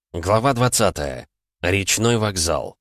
Глава 20. Речной вокзал.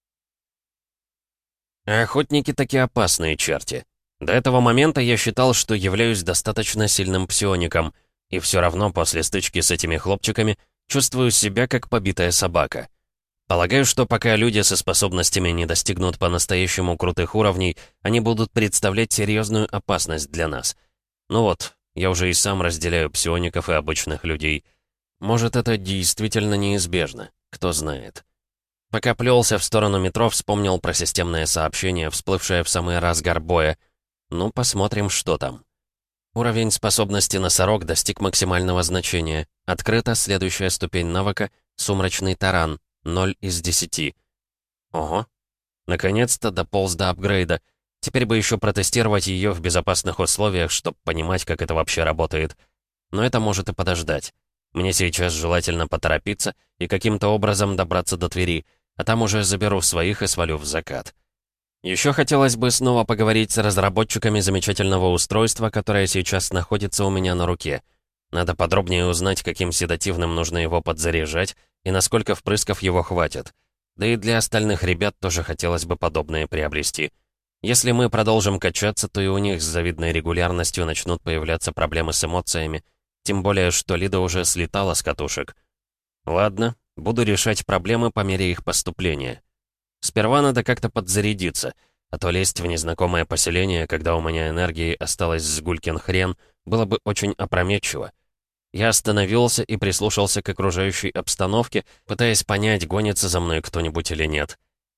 Охотники таки опасные черти. До этого момента я считал, что являюсь достаточно сильным псиоником, и все равно после стычки с этими хлопчиками чувствую себя как побитая собака. Полагаю, что пока люди со способностями не достигнут по-настоящему крутых уровней, они будут представлять серьезную опасность для нас. Ну вот, я уже и сам разделяю псиоников и обычных людей. Может, это действительно неизбежно, кто знает. Пока плелся в сторону метро, вспомнил про системное сообщение, всплывшее в самый разгар боя. Ну, посмотрим, что там. Уровень способности носорог достиг максимального значения. Открыта следующая ступень навыка «Сумрачный таран», 0 из 10. Ого. Наконец-то дополз до апгрейда. Теперь бы еще протестировать ее в безопасных условиях, чтобы понимать, как это вообще работает. Но это может и подождать. Мне сейчас желательно поторопиться и каким-то образом добраться до Твери, а там уже заберу своих и свалю в закат. Еще хотелось бы снова поговорить с разработчиками замечательного устройства, которое сейчас находится у меня на руке. Надо подробнее узнать, каким седативным нужно его подзаряжать и насколько впрысков его хватит. Да и для остальных ребят тоже хотелось бы подобное приобрести. Если мы продолжим качаться, то и у них с завидной регулярностью начнут появляться проблемы с эмоциями, тем более, что Лида уже слетала с катушек. Ладно, буду решать проблемы по мере их поступления. Сперва надо как-то подзарядиться, а то лезть в незнакомое поселение, когда у меня энергии осталось с гулькин хрен, было бы очень опрометчиво. Я остановился и прислушался к окружающей обстановке, пытаясь понять, гонится за мной кто-нибудь или нет.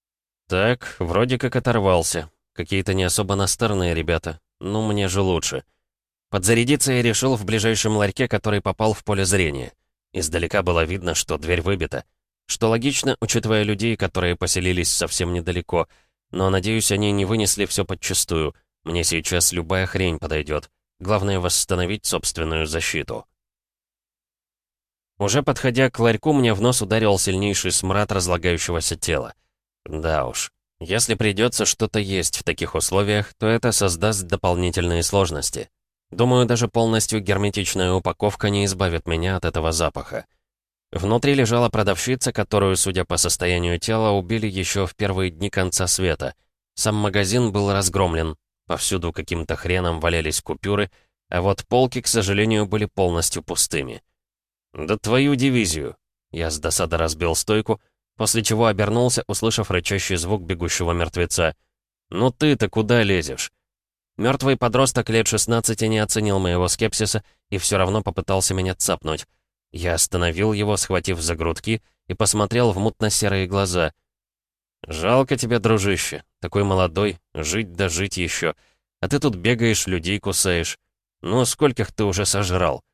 Так, вроде как оторвался. Какие-то не особо настырные ребята. Ну, мне же лучше. Подзарядиться я решил в ближайшем ларьке, который попал в поле зрения. Издалека было видно, что дверь выбита. Что логично, учитывая людей, которые поселились совсем недалеко. Но, надеюсь, они не вынесли все подчистую. Мне сейчас любая хрень подойдет. Главное — восстановить собственную защиту. Уже подходя к ларьку, мне в нос ударил сильнейший смрад разлагающегося тела. Да уж, если придется что-то есть в таких условиях, то это создаст дополнительные сложности. Думаю, даже полностью герметичная упаковка не избавит меня от этого запаха. Внутри лежала продавщица, которую, судя по состоянию тела, убили еще в первые дни конца света. Сам магазин был разгромлен. Повсюду каким-то хреном валялись купюры, а вот полки, к сожалению, были полностью пустыми. «Да твою дивизию!» Я с досады разбил стойку, после чего обернулся, услышав рычащий звук бегущего мертвеца. «Ну ты-то куда лезешь?» Мертвый подросток лет 16 не оценил моего скепсиса и все равно попытался меня цапнуть. Я остановил его, схватив за грудки, и посмотрел в мутно-серые глаза. «Жалко тебя, дружище. Такой молодой, жить да жить еще. А ты тут бегаешь, людей кусаешь. Ну, скольких ты уже сожрал?»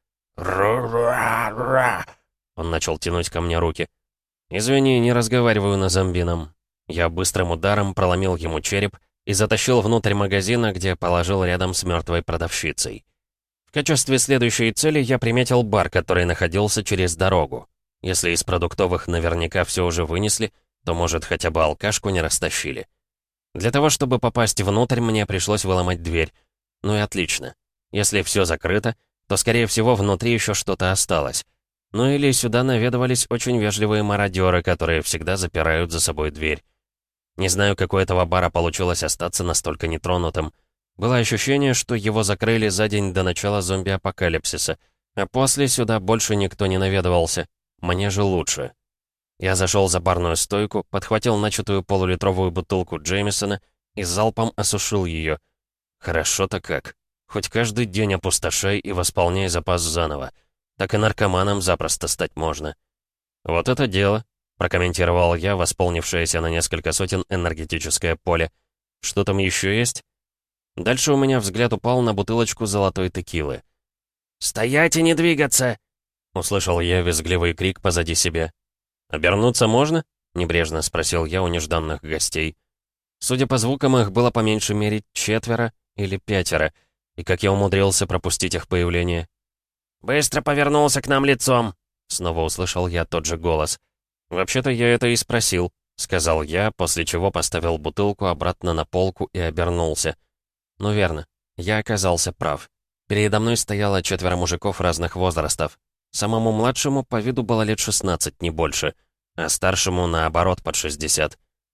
«Ра-ра-ра!» Он начал тянуть ко мне руки. «Извини, не разговариваю на зомбином». Я быстрым ударом проломил ему череп и затащил внутрь магазина, где положил рядом с мертвой продавщицей. В качестве следующей цели я приметил бар, который находился через дорогу. Если из продуктовых наверняка все уже вынесли, то, может, хотя бы алкашку не растащили. Для того, чтобы попасть внутрь, мне пришлось выломать дверь. Ну и отлично. Если все закрыто, то, скорее всего, внутри еще что-то осталось. Ну или сюда наведывались очень вежливые мародеры, которые всегда запирают за собой дверь. Не знаю, как у этого бара получилось остаться настолько нетронутым. Было ощущение, что его закрыли за день до начала зомби-апокалипсиса, а после сюда больше никто не наведывался. Мне же лучше. Я зашел за барную стойку, подхватил начатую полулитровую бутылку Джеймисона и залпом осушил ее. Хорошо-то как. Хоть каждый день опустошай и восполняй запас заново. Так и наркоманом запросто стать можно. Вот это дело, прокомментировал я восполнившееся на несколько сотен энергетическое поле. Что там еще есть? Дальше у меня взгляд упал на бутылочку золотой текилы. «Стоять и не двигаться!» Услышал я визгливый крик позади себя. «Обернуться можно?» — небрежно спросил я у нежданных гостей. Судя по звукам, их было по меньшей мере 4 или 5, и как я умудрился пропустить их появление. «Быстро повернулся к нам лицом!» — снова услышал я тот же голос. «Вообще-то я это и спросил», — сказал я, после чего поставил бутылку обратно на полку и обернулся. Ну верно, я оказался прав. Передо мной стояло 4 мужиков разных возрастов. Самому младшему по виду было лет 16, не больше, а старшему, наоборот, под 60.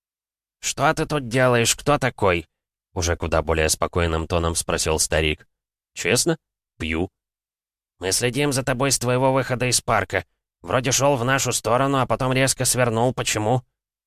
«Что ты тут делаешь? Кто такой?» Уже куда более спокойным тоном спросил старик. «Честно? Пью». «Мы следим за тобой с твоего выхода из парка. Вроде шел в нашу сторону, а потом резко свернул. Почему?»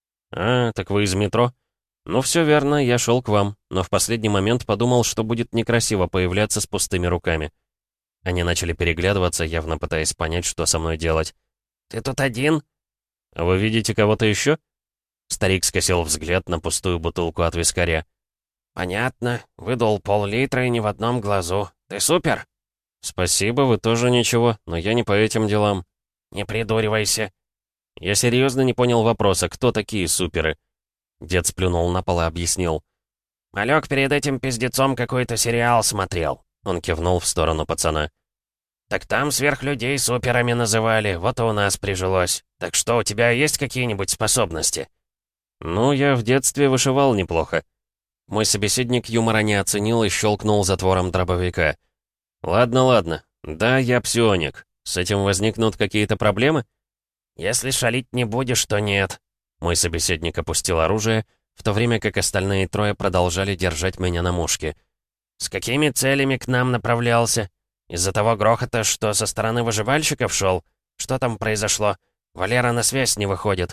«А, так вы из метро?» «Ну, все верно, я шел к вам, но в последний момент подумал, что будет некрасиво появляться с пустыми руками». Они начали переглядываться, явно пытаясь понять, что со мной делать. «Ты тут один?» «А вы видите кого-то еще?» Старик скосил взгляд на пустую бутылку от вискаря. «Понятно. Выдул пол-литра и не в одном глазу. Ты супер?» «Спасибо, вы тоже ничего, но я не по этим делам». «Не придуривайся». Я серьезно не понял вопроса, кто такие суперы. Дед сплюнул на пол и объяснил. «Малек перед этим пиздецом какой-то сериал смотрел». Он кивнул в сторону пацана. «Так там сверхлюдей суперами называли, вот и у нас прижилось. Так что, у тебя есть какие-нибудь способности?» «Ну, я в детстве вышивал неплохо». Мой собеседник юмора не оценил и щелкнул затвором дробовика. «Ладно, ладно. Да, я псионик. С этим возникнут какие-то проблемы?» «Если шалить не будешь, то нет». Мой собеседник опустил оружие, в то время как остальные трое продолжали держать меня на мушке. «С какими целями к нам направлялся? Из-за того грохота, что со стороны выживальщиков шел? Что там произошло? Валера на связь не выходит».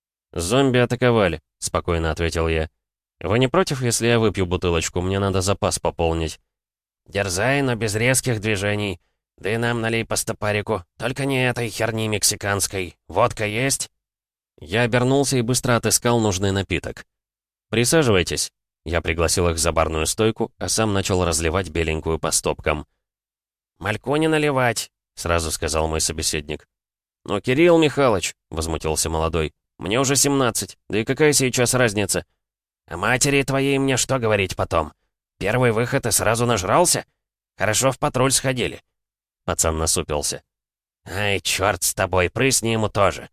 «Зомби атаковали», — спокойно ответил я. «Вы не против, если я выпью бутылочку? Мне надо запас пополнить». «Дерзай, но без резких движений. Да и нам налей по стопарику. Только не этой херни мексиканской. Водка есть?» Я обернулся и быстро отыскал нужный напиток. «Присаживайтесь». Я пригласил их за барную стойку, а сам начал разливать беленькую по стопкам. «Мальку не наливать», — сразу сказал мой собеседник. «Но, Кирилл Михайлович», — возмутился молодой, — «мне уже 17, да и какая сейчас разница?» «А матери твоей мне что говорить потом? Первый выход и сразу нажрался? Хорошо в патруль сходили». Пацан насупился. «Ай, черт с тобой, прысни ему тоже».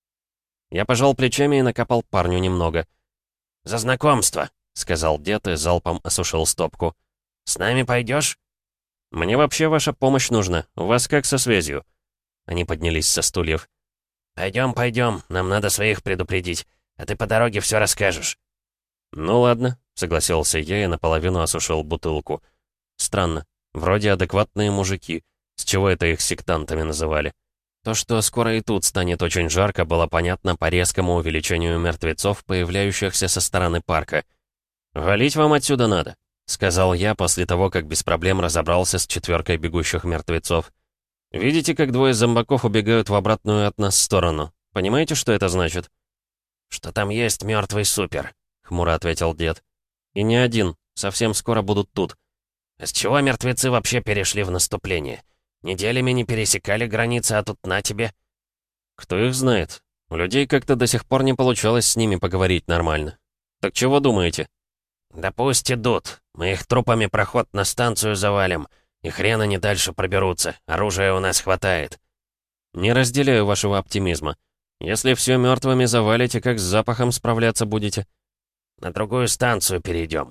Я пожал плечами и накопал парню немного. «За знакомство», — сказал Дед и залпом осушил стопку. «С нами пойдешь?» «Мне вообще ваша помощь нужна. У вас как со связью?» Они поднялись со стульев. «Пойдем, пойдем, нам надо своих предупредить, а ты по дороге все расскажешь». «Ну ладно», — согласился я и наполовину осушил бутылку. «Странно. Вроде адекватные мужики. С чего это их сектантами называли?» То, что скоро и тут станет очень жарко, было понятно по резкому увеличению мертвецов, появляющихся со стороны парка. «Валить вам отсюда надо», — сказал я после того, как без проблем разобрался с четверкой бегущих мертвецов. «Видите, как двое зомбаков убегают в обратную от нас сторону? Понимаете, что это значит?» «Что там есть мертвый супер», — хмуро ответил дед. «И не один. Совсем скоро будут тут». «А с чего мертвецы вообще перешли в наступление? Неделями не пересекали границы, а тут на тебе». «Кто их знает? У людей как-то до сих пор не получалось с ними поговорить нормально. Так чего думаете?» «Да пусть идут. Мы их трупами проход на станцию завалим. И хрен они дальше проберутся. Оружия у нас хватает». «Не разделяю вашего оптимизма. Если все мертвыми завалите, как с запахом справляться будете?» «На другую станцию перейдем».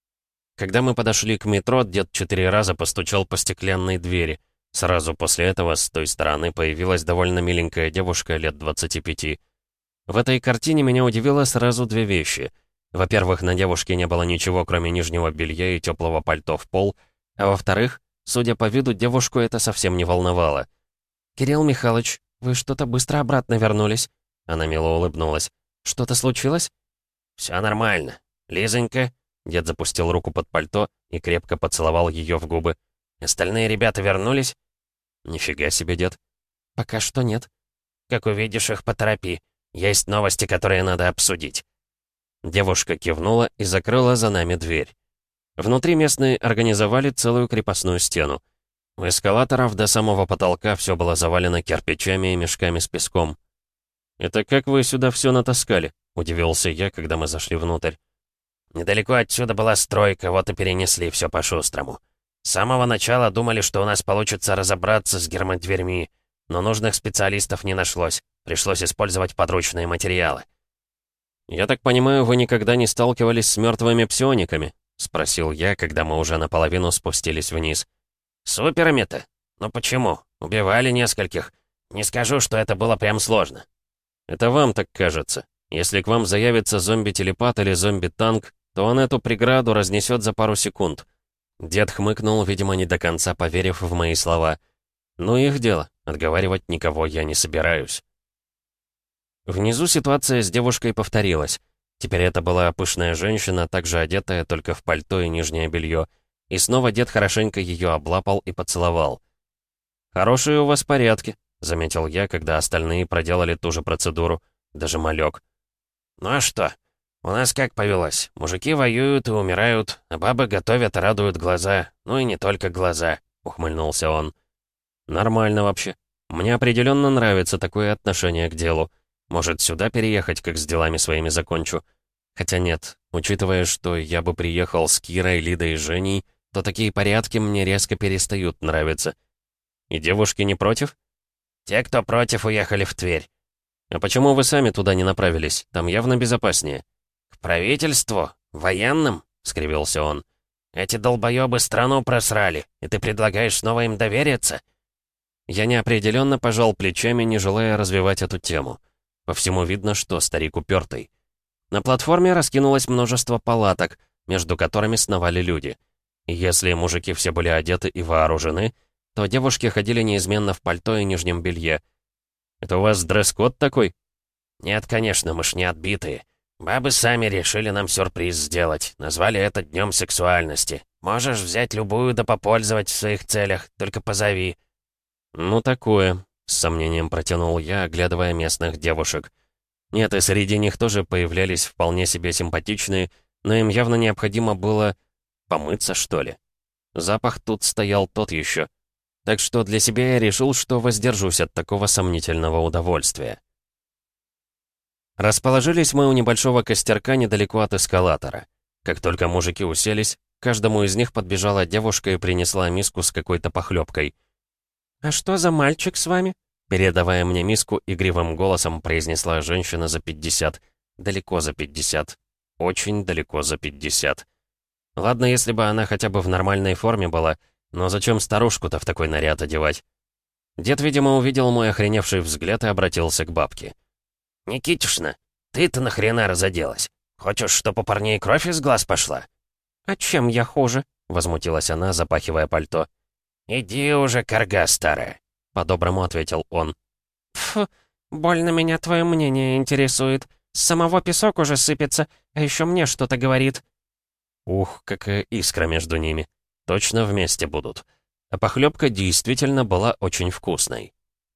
Когда мы подошли к метро, дед 4 раза постучал по стеклянной двери. Сразу после этого с той стороны появилась довольно миленькая девушка лет 25. В этой картине меня удивило сразу 2 вещи. Во-первых, на девушке не было ничего, кроме нижнего белья и теплого пальто в пол, а во-вторых, судя по виду, девушку это совсем не волновало. «Кирилл Михайлович, вы что-то быстро обратно вернулись?» Она мило улыбнулась. «Что-то случилось?» «Все нормально. Лизонька...» Дед запустил руку под пальто и крепко поцеловал ее в губы. «Остальные ребята вернулись?» «Нифига себе, дед». «Пока что нет». «Как увидишь их, поторопи. Есть новости, которые надо обсудить». Девушка кивнула и закрыла за нами дверь. Внутри местные организовали целую крепостную стену. У эскалаторов до самого потолка все было завалено кирпичами и мешками с песком. «Это как вы сюда все натаскали?» — удивился я, когда мы зашли внутрь. «Недалеко отсюда была стройка, вот и перенесли все по-шустрому. С самого начала думали, что у нас получится разобраться с гермодверьми, но нужных специалистов не нашлось. Пришлось использовать подручные материалы». «Я так понимаю, вы никогда не сталкивались с мертвыми псиониками?» — спросил я, когда мы уже наполовину спустились вниз. «Суперами-то? «Но почему? Убивали нескольких. Не скажу, что это было прям сложно». «Это вам так кажется. Если к вам заявится зомби-телепат или зомби-танк, то он эту преграду разнесет за пару секунд». Дед хмыкнул, видимо, не до конца поверив в мои слова. «Ну, их дело. Отговаривать никого я не собираюсь». Внизу ситуация с девушкой повторилась. Теперь это была пышная женщина, также одетая, только в пальто и нижнее белье. И снова дед хорошенько ее облапал и поцеловал. «Хорошие у вас порядки», — заметил я, когда остальные проделали ту же процедуру. Даже малек. «Ну а что? У нас как повелось? Мужики воюют и умирают, а бабы готовят и радуют глаза. Ну и не только глаза», — ухмыльнулся он. «Нормально вообще. Мне определенно нравится такое отношение к делу. Может, сюда переехать, как с делами своими закончу? Хотя нет, учитывая, что я бы приехал с Кирой, Лидой и Женей, то такие порядки мне резко перестают нравиться. И девушки не против? Те, кто против, уехали в Тверь. А почему вы сами туда не направились? Там явно безопаснее. К правительству? Военным? — скривился он. Эти долбоёбы страну просрали, и ты предлагаешь снова им довериться? Я неопределенно пожал плечами, не желая развивать эту тему. По всему видно, что старик упертый. На платформе раскинулось множество палаток, между которыми сновали люди. И если мужики все были одеты и вооружены, то девушки ходили неизменно в пальто и нижнем белье. «Это у вас дресс-код такой?» «Нет, конечно, мы ж не отбитые. Бабы сами решили нам сюрприз сделать. Назвали это днем сексуальности. Можешь взять любую да попользовать в своих целях, только позови». «Ну, такое», — с сомнением протянул я, оглядывая местных девушек. Нет, и среди них тоже появлялись вполне себе симпатичные, но им явно необходимо было помыться, что ли. Запах тут стоял тот еще. Так что для себя я решил, что воздержусь от такого сомнительного удовольствия. Расположились мы у небольшого костерка недалеко от эскалатора. Как только мужики уселись, к каждому из них подбежала девушка и принесла миску с какой-то похлебкой. «А что за мальчик с вами?» Передавая мне миску, игривым голосом произнесла женщина за 50. Далеко за 50. Очень далеко за 50. Ладно, если бы она хотя бы в нормальной форме была, но зачем старушку-то в такой наряд одевать? Дед, видимо, увидел мой охреневший взгляд и обратился к бабке. «Никитишна, ты-то нахрена разоделась? Хочешь, чтоб у парней кровь из глаз пошла?» «А чем я хуже?» — возмутилась она, запахивая пальто. «Иди уже, карга старая», — по-доброму ответил он. «Фу, больно меня твое мнение интересует. С самого песок уже сыпется, а еще мне что-то говорит». Ух, какая искра между ними. Точно вместе будут. А похлебка действительно была очень вкусной.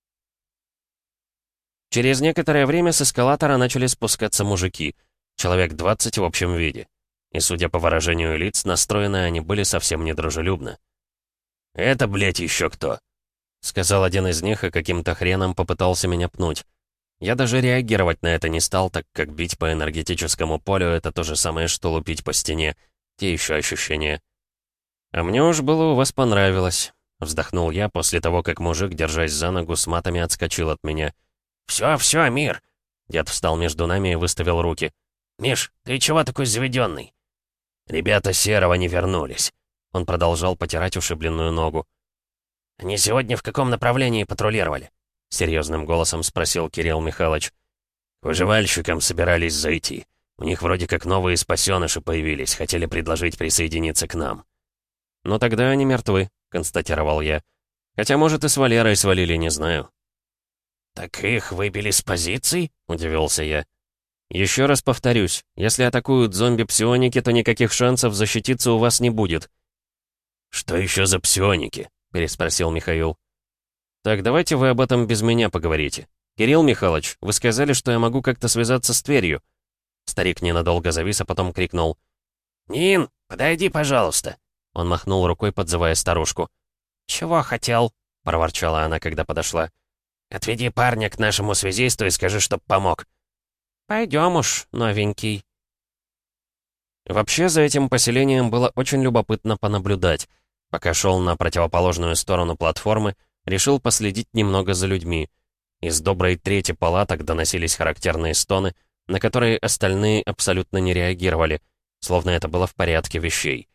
Через некоторое время с эскалатора начали спускаться мужики. Человек 20 в общем виде. И, судя по выражению лиц, настроены они были совсем недружелюбно. «Это, блядь, еще кто?» — сказал один из них и каким-то хреном попытался меня пнуть. Я даже реагировать на это не стал, так как бить по энергетическому полю — это то же самое, что лупить по стене. Те еще ощущения. «А мне уж было у вас понравилось», — вздохнул я после того, как мужик, держась за ногу, с матами отскочил от меня. «Все, Мир!» Дед встал между нами и выставил руки. «Миш, ты чего такой заведенный?» «Ребята Серого не вернулись». Он продолжал потирать ушибленную ногу. «Они сегодня в каком направлении патрулировали?» — серьезным голосом спросил Кирилл Михайлович. «К выживальщикам собирались зайти. У них вроде как новые спасеныши появились, хотели предложить присоединиться к нам». «Но тогда они мертвы», — констатировал я. «Хотя, может, и с Валерой свалили, не знаю». «Так их выбили с позиций?» — удивился я. «Еще раз повторюсь, если атакуют зомби-псионики, то никаких шансов защититься у вас не будет». «Что еще за псионики?» — переспросил Михаил. «Так, давайте вы об этом без меня поговорите. Кирилл Михайлович, вы сказали, что я могу как-то связаться с Тверью». Старик ненадолго завис, а потом крикнул. «Нин, подойди, пожалуйста». Он махнул рукой, подзывая старушку. «Чего хотел?» — проворчала она, когда подошла. «Отведи парня к нашему связисту и скажи, чтоб помог». «Пойдем уж, новенький». Вообще, за этим поселением было очень любопытно понаблюдать. Пока шел на противоположную сторону платформы, решил последить немного за людьми. Из доброй трети палаток доносились характерные стоны, на которые остальные абсолютно не реагировали, словно это было в порядке вещей.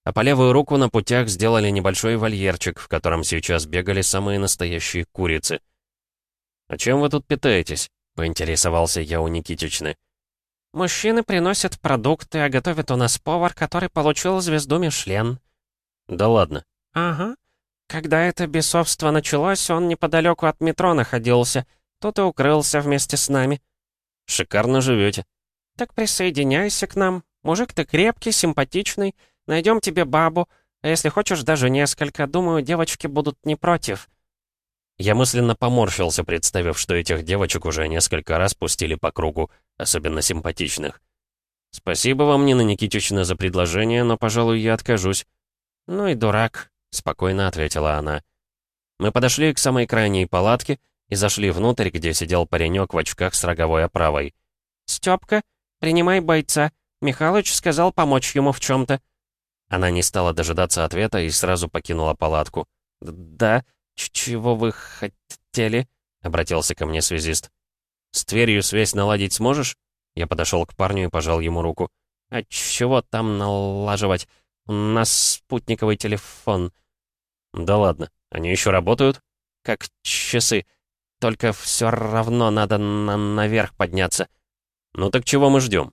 а по левую руку на путях сделали небольшой вольерчик, в котором сейчас бегали самые настоящие курицы. «А чем вы тут питаетесь?» — поинтересовался я у Никитичны. «Мужчины приносят продукты, а готовит у нас повар, который получил звезду Мишлен». «Да ладно». «Ага. Когда это бесовство началось, он неподалеку от метро находился. Тут и укрылся вместе с нами». «Шикарно живете». «Так присоединяйся к нам. Мужик ты крепкий, симпатичный. Найдем тебе бабу. А если хочешь, даже несколько. Думаю, девочки будут не против». Я мысленно поморщился, представив, что этих девочек уже несколько раз пустили по кругу, особенно симпатичных. «Спасибо вам, Нина Никитична, за предложение, но, пожалуй, я откажусь». «Ну и дурак», — спокойно ответила она. Мы подошли к самой крайней палатке и зашли внутрь, где сидел паренек в очках с роговой оправой. «Стёпка, принимай бойца. Михалыч сказал помочь ему в чем-то». Она не стала дожидаться ответа и сразу покинула палатку. «Да? Чего вы хотели?» — обратился ко мне связист. «С Тверью связь наладить сможешь?» Я подошел к парню и пожал ему руку. «А чего там налаживать? У нас спутниковый телефон». «Да ладно, они еще работают?» «Как часы. Только все равно надо наверх подняться». «Ну так чего мы ждем?»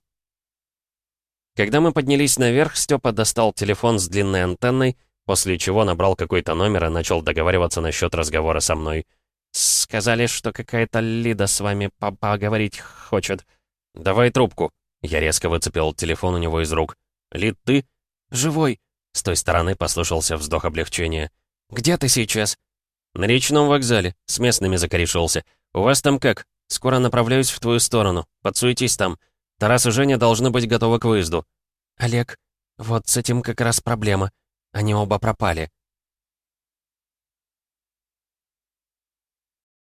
Когда мы поднялись наверх, Степа достал телефон с длинной антенной, после чего набрал какой-то номер и начал договариваться насчет разговора со мной. «Сказали, что какая-то Лида с вами поговорить хочет». «Давай трубку». Я резко выцепил телефон у него из рук. «Лид, ты?» «Живой». С той стороны послышался вздох облегчения. «Где ты сейчас?» «На речном вокзале. С местными закорешился. У вас там как? Скоро направляюсь в твою сторону. Подсуетись там. Тарас и Женя должны быть готовы к выезду». «Олег, вот с этим как раз проблема. Они оба пропали».